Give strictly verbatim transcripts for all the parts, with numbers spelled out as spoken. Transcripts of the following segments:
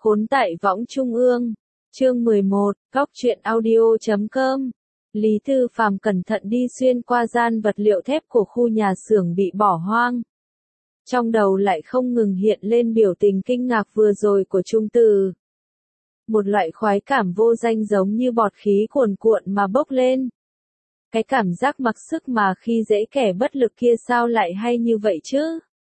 Khốn tại võng trung ương. Chương mười một, Góc truyện audio chấm com. Lý Tư Phàm cẩn thận đi xuyên qua gian vật liệu thép của khu nhà xưởng bị bỏ hoang. Trong đầu lại không ngừng hiện lên biểu tình kinh ngạc vừa rồi của Trung Từ. Một loại khoái cảm vô danh giống như bọt khí cuồn cuộn mà bốc lên. Cái cảm giác mặc sức mà khi dễ kẻ bất lực kia sao lại hay như vậy chứ?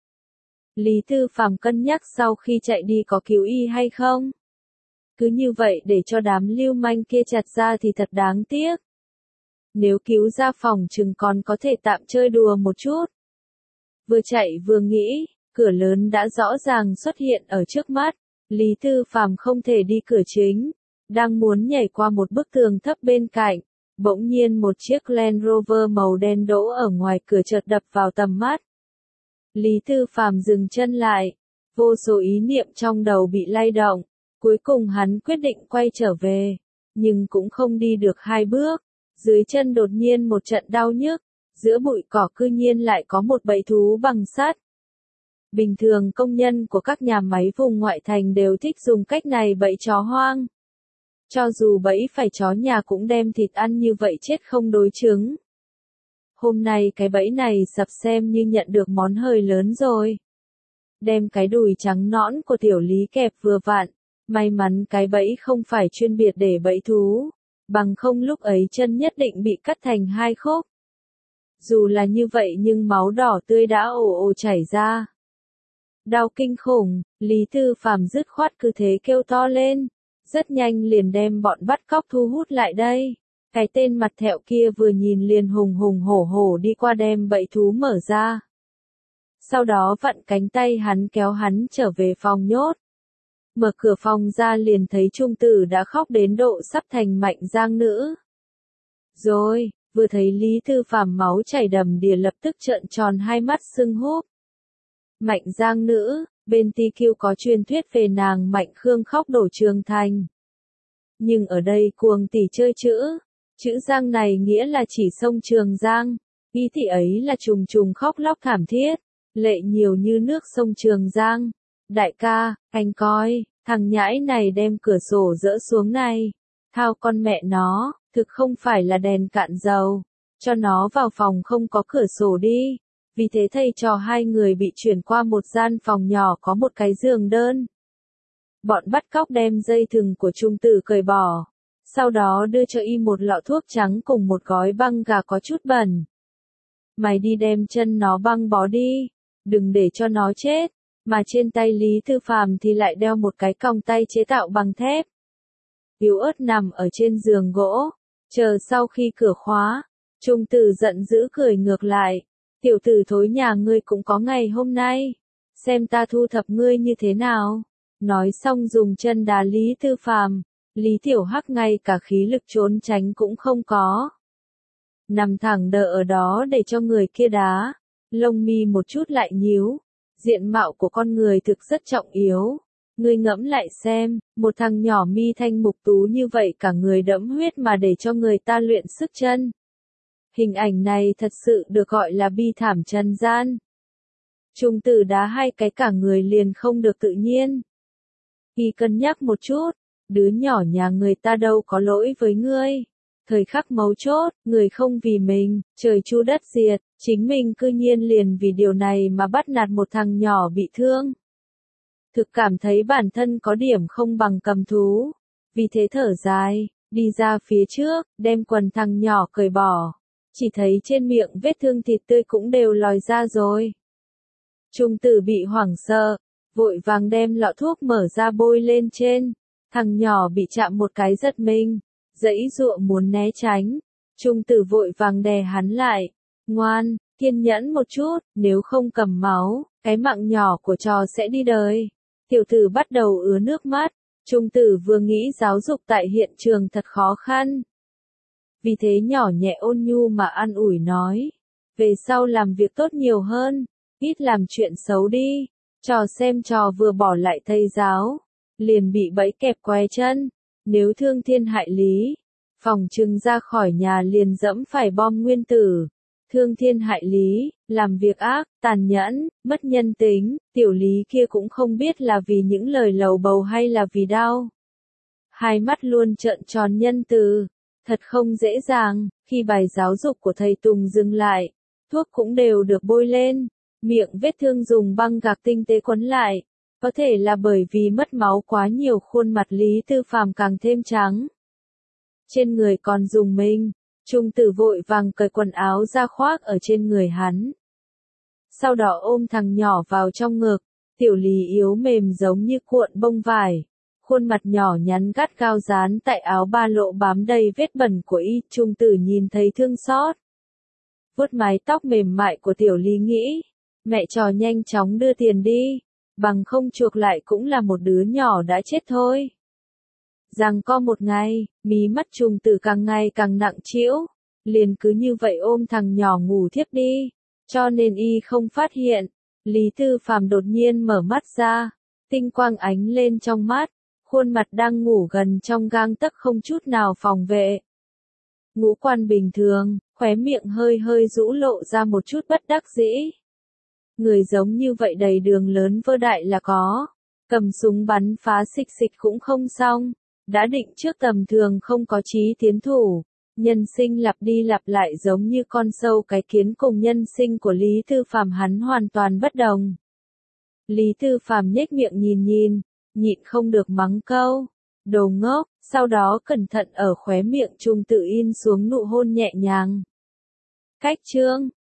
Lý Tư Phàm cân nhắc sau khi chạy đi có cứu y hay không? Cứ như vậy để cho đám lưu manh kia chặt ra thì thật đáng tiếc. Nếu cứu ra phòng chừng còn có thể tạm chơi đùa một chút. Vừa chạy vừa nghĩ, cửa lớn đã rõ ràng xuất hiện ở trước mắt. Lý Tư Phàm không thể đi cửa chính, đang muốn nhảy qua một bức tường thấp bên cạnh. Bỗng nhiên một chiếc Land Rover màu đen đỗ ở ngoài cửa chợt đập vào tầm mắt. Lý Tư Phàm dừng chân lại, vô số ý niệm trong đầu bị lay động, cuối cùng hắn quyết định quay trở về, nhưng cũng không đi được hai bước, dưới chân đột nhiên một trận đau nhức, giữa bụi cỏ cư nhiên lại có một bẫy thú bằng sắt. Bình thường công nhân của các nhà máy vùng ngoại thành đều thích dùng cách này bẫy chó hoang. Cho dù bẫy phải chó nhà cũng đem thịt ăn như vậy chết không đối chứng. Hôm nay cái bẫy này sập xem như nhận được món hời lớn rồi. Đem cái đùi trắng nõn của tiểu Lý kẹp vừa vặn, may mắn cái bẫy không phải chuyên biệt để bẫy thú, bằng không lúc ấy chân nhất định bị cắt thành hai khúc. Dù là như vậy nhưng máu đỏ tươi đã ồ ồ chảy ra. Đau kinh khủng, Lý Tư Phàm dứt khoát cứ thế kêu to lên, rất nhanh liền đem bọn bắt cóc thu hút lại đây. Cái tên mặt thẹo kia vừa nhìn liền hùng hùng hổ hổ đi qua đem bẫy thú mở ra. Sau đó vặn cánh tay hắn kéo hắn trở về phòng nhốt. Mở cửa phòng ra liền thấy Trung Tử đã khóc đến độ sắp thành Mạnh Giang nữ. Rồi, vừa thấy Lý Tư Phàm máu chảy đầm đìa lập tức trợn tròn hai mắt sưng húp. Mạnh Giang nữ, bên Ti Kiêu có truyền thuyết về nàng Mạnh Khương khóc đổ Trường Thành. Nhưng ở đây cuồng tỷ chơi chữ. Chữ Giang này nghĩa là chỉ sông Trường Giang, ý thì ấy là trùng trùng khóc lóc thảm thiết, lệ nhiều như nước sông Trường Giang. Đại ca, anh coi, thằng nhãi này đem cửa sổ dỡ xuống này. Thao con mẹ nó, thực không phải là đèn cạn dầu. Cho nó vào phòng không có cửa sổ đi. Vì thế thầy trò hai người bị chuyển qua một gian phòng nhỏ có một cái giường đơn. Bọn bắt cóc đem dây thừng của Trung Tử cởi bỏ. Sau đó đưa cho y một lọ thuốc trắng cùng một gói băng gà có chút bẩn. Mày đi đem chân nó băng bó đi, đừng để cho nó chết. Mà trên tay Lý Tư Phàm thì lại đeo một cái còng tay chế tạo bằng thép. Yếu ớt nằm ở trên giường gỗ, chờ sau khi cửa khóa, Trung Tử giận dữ cười ngược lại. Tiểu tử thối nhà ngươi cũng có ngày hôm nay, xem ta thu thập ngươi như thế nào. Nói xong dùng chân đá Lý Tư Phàm. Lý Tiểu Hắc ngay cả khí lực trốn tránh cũng không có. Nằm thẳng đờ ở đó để cho người kia đá, lông mi một chút lại nhíu. Diện mạo của con người thực rất trọng yếu. Ngươi ngẫm lại xem, một thằng nhỏ mi thanh mục tú như vậy cả người đẫm huyết mà để cho người ta luyện sức chân. Hình ảnh này thật sự được gọi là bi thảm trần gian. Trung Tử đá hai cái cả người liền không được tự nhiên. Y cân nhắc một chút. Đứa nhỏ nhà người ta đâu có lỗi với ngươi. Thời khắc mấu chốt, người không vì mình, trời chu đất diệt, chính mình cư nhiên liền vì điều này mà bắt nạt một thằng nhỏ bị thương. Thực cảm thấy bản thân có điểm không bằng cầm thú. Vì thế thở dài, đi ra phía trước, đem quần thằng nhỏ cởi bỏ. Chỉ thấy trên miệng vết thương thịt tươi cũng đều lòi ra rồi. Trung Tử bị hoảng sợ, vội vàng đem lọ thuốc mở ra bôi lên trên. Thằng nhỏ bị chạm một cái giật mình, giãy giụa muốn né tránh. Trung Tử vội vàng đè hắn lại. Ngoan, kiên nhẫn một chút, nếu không cầm máu, cái mạng nhỏ của trò sẽ đi đời. Tiểu tử bắt đầu ứa nước mắt. Trung Tử vừa nghĩ giáo dục tại hiện trường thật khó khăn. Vì thế nhỏ nhẹ ôn nhu mà an ủi nói. Về sau làm việc tốt nhiều hơn, ít làm chuyện xấu đi. Trò xem trò vừa bỏ lại thầy giáo. Liền bị bẫy kẹp què chân, nếu thương thiên hại lý, phòng trừng ra khỏi nhà liền dẫm phải bom nguyên tử. thương thiên hại lý, làm việc ác, tàn nhẫn, mất nhân tính, tiểu Lý kia cũng không biết là vì những lời lầu bầu hay là vì đau. Hai mắt luôn trợn tròn nhân từ, thật không dễ dàng, khi bài giáo dục của thầy Tùng dừng lại, thuốc cũng đều được bôi lên, miệng vết thương dùng băng gạc tinh tế quấn lại, có thể là bởi vì mất máu quá nhiều khuôn mặt Lý Tư Phàm càng thêm trắng. Trên người còn dùng mình, Trung Tử vội vàng cởi quần áo ra khoác ở trên người hắn. Sau đó ôm thằng nhỏ vào trong ngực, tiểu Lý yếu mềm giống như cuộn bông vải. Khuôn mặt nhỏ nhắn gắt gao dán tại áo ba lỗ bám đầy vết bẩn của y, Trung Tử nhìn thấy thương xót. Vuốt mái tóc mềm mại của tiểu Lý nghĩ, mẹ trò nhanh chóng đưa tiền đi, bằng không chuộc lại cũng là một đứa nhỏ đã chết thôi. Rằng co một ngày, mí mắt Trung Tử càng ngày càng nặng trĩu, liền cứ như vậy ôm thằng nhỏ ngủ thiếp đi, cho nên y không phát hiện. Lý Tư Phàm đột nhiên mở mắt ra, tinh quang ánh lên trong mắt, khuôn mặt đang ngủ gần trong gang tấc không chút nào phòng vệ. Ngũ quan bình thường, khóe miệng hơi hơi rũ lộ ra một chút bất đắc dĩ. Người giống như vậy đầy đường lớn vơ đại là có, cầm súng bắn phá xịch xịch cũng không xong, đã định trước tầm thường không có chí tiến thủ, nhân sinh lặp đi lặp lại giống như con sâu cái kiến, cùng nhân sinh của Lý Tư Phàm hắn hoàn toàn bất đồng. Lý Tư Phàm nhếch miệng nhìn nhìn, nhịn không được mắng câu, đồ ngốc, sau đó cẩn thận ở khóe miệng Trung Tử in xuống nụ hôn nhẹ nhàng. Cách chương